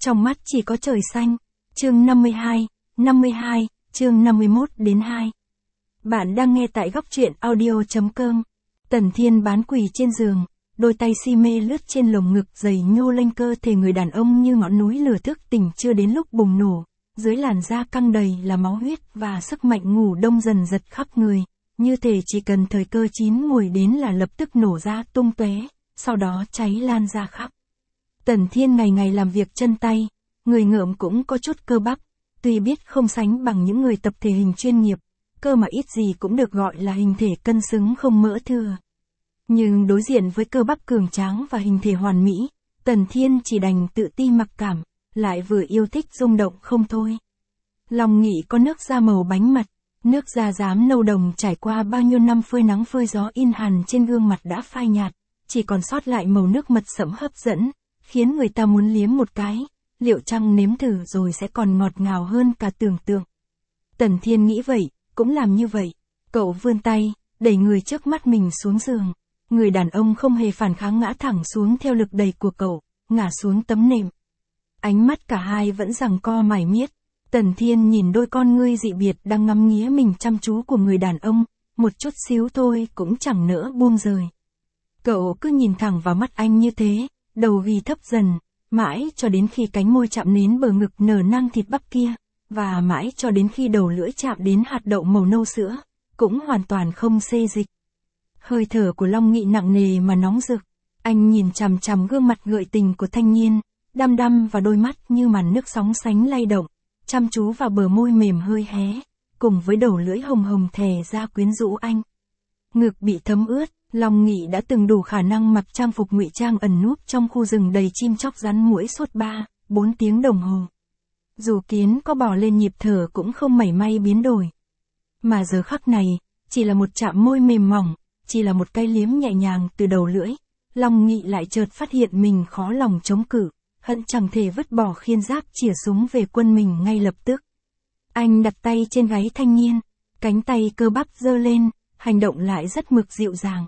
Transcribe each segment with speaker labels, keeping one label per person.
Speaker 1: Trong mắt chỉ có trời xanh. Chương 52, chương 51 đến 2. Bạn đang nghe tại góc truyện audio.com. Tần Thiên bán quỳ trên giường, đôi tay si mê lướt trên lồng ngực dày nhô lên cơ thể người đàn ông như ngọn núi lửa thức tỉnh chưa đến lúc bùng nổ. Dưới làn da căng đầy là máu huyết và sức mạnh ngủ đông dần giật khắp người, như thể chỉ cần thời cơ chín mùi đến là lập tức nổ ra tung tóe, sau đó cháy lan ra khắp. Tần Thiên ngày ngày làm việc chân tay, người ngợm cũng có chút cơ bắp, tuy biết không sánh bằng những người tập thể hình chuyên nghiệp, cơ mà ít gì cũng được gọi là hình thể cân xứng không mỡ thừa. Nhưng đối diện với cơ bắp cường tráng và hình thể hoàn mỹ, Tần Thiên chỉ đành tự ti mặc cảm, lại vừa yêu thích rung động không thôi. Lòng Nghị có nước da màu bánh mật, nước da rám nâu đồng trải qua bao nhiêu năm phơi nắng phơi gió in hằn trên gương mặt đã phai nhạt, chỉ còn sót lại màu nước mật sẫm hấp dẫn, khiến người ta muốn liếm một cái, liệu chăng nếm thử rồi sẽ còn ngọt ngào hơn cả tưởng tượng. Tần Thiên nghĩ vậy, cũng làm như vậy. Cậu vươn tay, đẩy người trước mắt mình xuống giường. Người đàn ông không hề phản kháng ngã thẳng xuống theo lực đẩy của cậu, ngã xuống tấm nệm. Ánh mắt cả hai vẫn giằng co mải miết. Tần Thiên nhìn đôi con ngươi dị biệt đang ngắm nghía mình chăm chú của người đàn ông, một chút xíu thôi cũng chẳng nỡ buông rời. Cậu cứ nhìn thẳng vào mắt anh như thế, đầu ghi thấp dần, mãi cho đến khi cánh môi chạm đến bờ ngực nở nang thịt bắp kia, và mãi cho đến khi đầu lưỡi chạm đến hạt đậu màu nâu sữa, cũng hoàn toàn không xê dịch. Hơi thở của Long Nghị nặng nề mà nóng rực, anh nhìn chằm chằm gương mặt gợi tình của thanh niên, đăm đăm vào đôi mắt như màn nước sóng sánh lay động, chăm chú vào bờ môi mềm hơi hé, cùng với đầu lưỡi hồng hồng thè ra quyến rũ anh. Ngực bị thấm ướt, Long Nghị đã từng đủ khả năng mặc trang phục ngụy trang ẩn núp trong khu rừng đầy chim chóc rắn muỗi suốt 3-4 tiếng đồng hồ. Dù kiến có bò lên nhịp thở cũng không mảy may biến đổi. Mà giờ khắc này, chỉ là một chạm môi mềm mỏng, chỉ là một cái liếm nhẹ nhàng từ đầu lưỡi, Long Nghị lại chợt phát hiện mình khó lòng chống cự, hận chẳng thể vứt bỏ khiên giáp chĩa súng về quân mình ngay lập tức. Anh đặt tay trên gáy thanh niên, cánh tay cơ bắp giơ lên, hành động lại rất mực dịu dàng.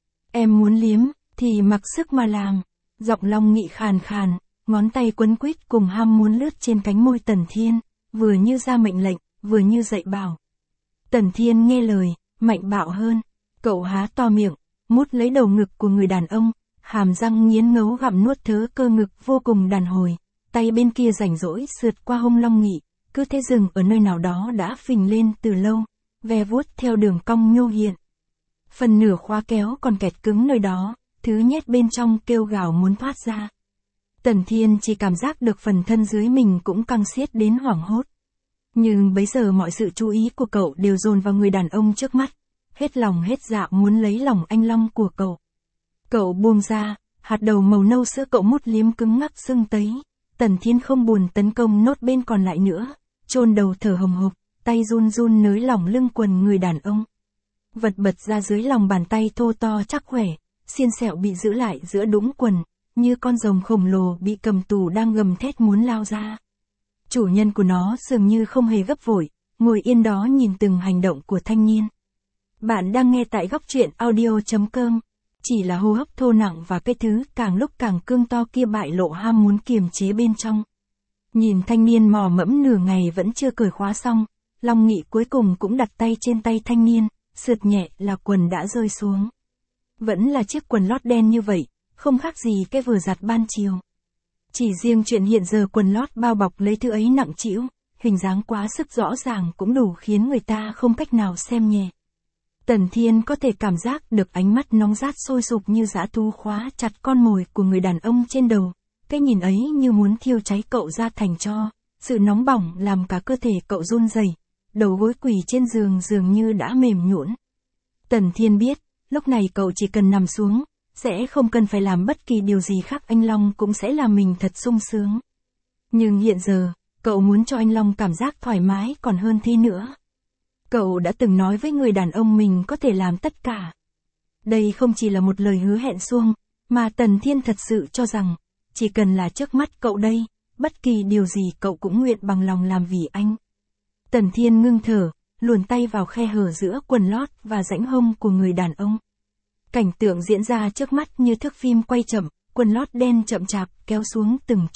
Speaker 1: Em muốn liếm, thì mặc sức mà làm. Giọng Long Nghị khàn khàn, ngón tay quấn quýt cùng ham muốn lướt trên cánh môi Tần Thiên, vừa như ra mệnh lệnh, vừa như dạy bảo. Tần Thiên nghe lời, mạnh bạo hơn. Cậu há to miệng, mút lấy đầu ngực của người đàn ông, hàm răng nghiến ngấu gặm nuốt thớ cơ ngực vô cùng đàn hồi. Tay bên kia rảnh rỗi sượt qua hông Long Nghị, cứ thế dừng ở nơi nào đó đã phình lên từ lâu, ve vuốt theo đường cong nhô hiện. Phần nửa khóa kéo còn kẹt cứng nơi đó, thứ nhét bên trong kêu gào muốn thoát ra. Tần Thiên chỉ cảm giác được phần thân dưới mình cũng căng xiết đến hoảng hốt. Nhưng bấy giờ mọi sự chú ý của cậu đều dồn vào người đàn ông trước mắt, hết lòng hết dạ muốn lấy lòng anh Long của cậu. Cậu buông ra, hạt đầu màu nâu sữa cậu mút liếm cứng ngắc sưng tấy. Tần Thiên không buồn tấn công nốt bên còn lại nữa, chôn đầu thở hồng hộc, tay run run nới lỏng lưng quần người đàn ông. Vật bật ra dưới lòng bàn tay thô to chắc khỏe, xiên sẹo bị giữ lại giữa đũng quần, như con rồng khổng lồ bị cầm tù đang gầm thét muốn lao ra. Chủ nhân của nó dường như không hề gấp vội, ngồi yên đó nhìn từng hành động của thanh niên. Bạn đang nghe tại góc truyện audio.com. Chỉ là hô hấp thô nặng và cái thứ càng lúc càng cương to kia bại lộ ham muốn kiềm chế bên trong. Nhìn thanh niên mò mẫm nửa ngày vẫn chưa cởi khóa xong, Long Nghị cuối cùng cũng đặt tay trên tay thanh niên, sượt nhẹ là quần đã rơi xuống. Vẫn là chiếc quần lót đen như vậy, không khác gì cái vừa giặt ban chiều. Chỉ riêng chuyện hiện giờ quần lót bao bọc lấy thứ ấy nặng trĩu, hình dáng quá sức rõ ràng cũng đủ khiến người ta không cách nào xem nhẹ. Tần Thiên có thể cảm giác được ánh mắt nóng rát sôi sục như dã thú khóa chặt con mồi của người đàn ông trên đầu, cái nhìn ấy như muốn thiêu cháy cậu ra thành tro, sự nóng bỏng làm cả cơ thể cậu run rẩy, đầu gối quỳ trên giường dường như đã mềm nhũn. Tần Thiên biết, lúc này cậu chỉ cần nằm xuống, sẽ không cần phải làm bất kỳ điều gì khác, anh Long cũng sẽ làm mình thật sung sướng. Nhưng hiện giờ, cậu muốn cho anh Long cảm giác thoải mái còn hơn thế nữa. Cậu đã từng nói với người đàn ông mình có thể làm tất cả. Đây không chỉ là một lời hứa hẹn suông, mà Tần Thiên thật sự cho rằng, chỉ cần là trước mắt cậu đây, bất kỳ điều gì cậu cũng nguyện bằng lòng làm vì anh. Tần Thiên ngưng thở, luồn tay vào khe hở giữa quần lót và rãnh hông của người đàn ông. Cảnh tượng diễn ra trước mắt như thước phim quay chậm, quần lót đen chậm chạp kéo xuống từng chút,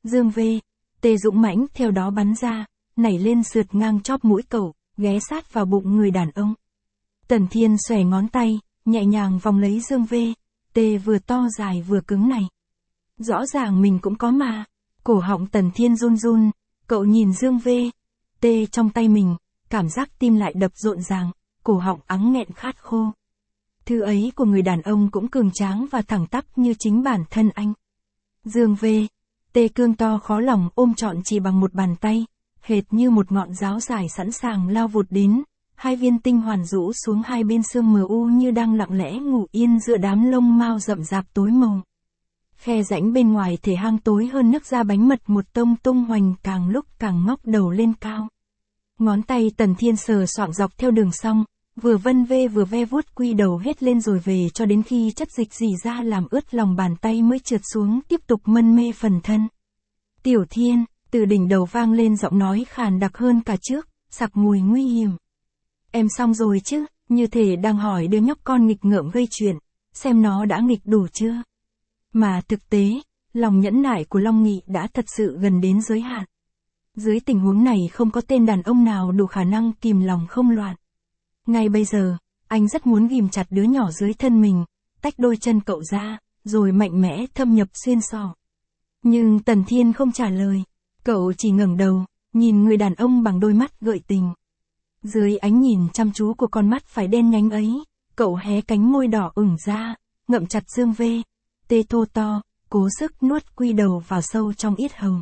Speaker 1: Dương V. Tê dũng mãnh theo đó bắn ra, nảy lên sượt ngang chóp mũi cậu, ghé sát vào bụng người đàn ông. Tần Thiên xòe ngón tay, nhẹ nhàng vòng lấy Dương V. Tê vừa to dài vừa cứng này. Rõ ràng mình cũng có mà. Cổ họng Tần Thiên run run, cậu nhìn Dương V. Tê trong tay mình, cảm giác tim lại đập rộn ràng, cổ họng ắng nghẹn khát khô. Thứ ấy của người đàn ông cũng cường tráng và thẳng tắp như chính bản thân anh. Dương V. Tê cương to khó lòng ôm trọn chỉ bằng một bàn tay, hệt như một ngọn giáo dài sẵn sàng lao vụt đến, hai viên tinh hoàn rũ xuống hai bên xương mờ u như đang lặng lẽ ngủ yên giữa đám lông mao rậm rạp tối màu. Khe rãnh bên ngoài thể hang tối hơn nước da bánh mật một tông tung hoành càng lúc càng ngóc đầu lên cao. Ngón tay Tần Thiên sờ soạng dọc theo đường song, vừa vân vê vừa ve vuốt quy đầu hết lên rồi về cho đến khi chất dịch rỉ ra làm ướt lòng bàn tay mới trượt xuống tiếp tục mân mê phần thân. Tiểu Thiên, từ đỉnh đầu vang lên giọng nói khàn đặc hơn cả trước, sặc mùi nguy hiểm. Em xong rồi chứ, như thể đang hỏi đứa nhóc con nghịch ngợm gây chuyện, xem nó đã nghịch đủ chưa. Mà thực tế, lòng nhẫn nại của Long Nghị đã thật sự gần đến giới hạn. Dưới tình huống này không có tên đàn ông nào đủ khả năng kìm lòng không loạn. Ngay bây giờ, anh rất muốn ghìm chặt đứa nhỏ dưới thân mình, tách đôi chân cậu ra, rồi mạnh mẽ thâm nhập xuyên sọ. Nhưng Tần Thiên không trả lời, cậu chỉ ngẩng đầu, nhìn người đàn ông bằng đôi mắt gợi tình. Dưới ánh nhìn chăm chú của con mắt phải đen nhánh ấy, cậu hé cánh môi đỏ ửng ra, ngậm chặt Dương V. Tê thô to, cố sức nuốt quy đầu vào sâu trong yết hầu.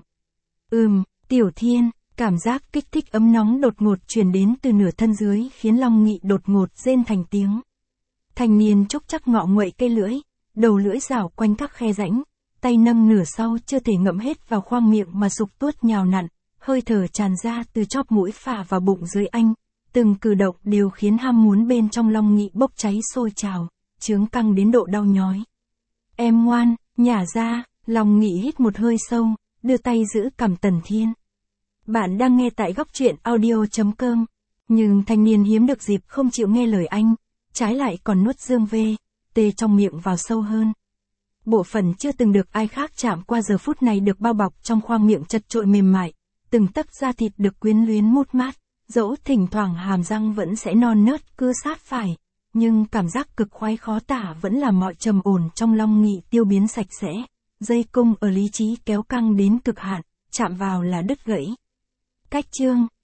Speaker 1: Tiểu Thiên, cảm giác kích thích ấm nóng đột ngột truyền đến từ nửa thân dưới khiến Long Nghị đột ngột rên thành tiếng. Thanh niên trúc chắc ngọ nguậy cây lưỡi, đầu lưỡi rảo quanh các khe rãnh, tay nâng nửa sau chưa thể ngậm hết vào khoang miệng mà sục tuốt nhào nặn, hơi thở tràn ra từ chóp mũi phả vào bụng dưới anh, từng cử động đều khiến ham muốn bên trong Long Nghị bốc cháy sôi trào, chướng căng đến độ đau nhói. Em ngoan, nhả ra, Long Nghị hít một hơi sâu, đưa tay giữ cằm Tần Thiên. Bạn đang nghe tại góc truyện audio.com, nhưng thanh niên hiếm được dịp không chịu nghe lời anh, trái lại còn nuốt Dương V. Tê trong miệng vào sâu hơn. Bộ phận chưa từng được ai khác chạm qua giờ phút này được bao bọc trong khoang miệng chật chội mềm mại, từng tấc da thịt được quyến luyến mút mát, dẫu thỉnh thoảng hàm răng vẫn sẽ non nớt cưa sát phải, nhưng cảm giác cực khoái khó tả vẫn làm mọi trầm ổn trong Long Nghị tiêu biến sạch sẽ, dây cung ở lý trí kéo căng đến cực hạn, chạm vào là đứt gãy. Cách chương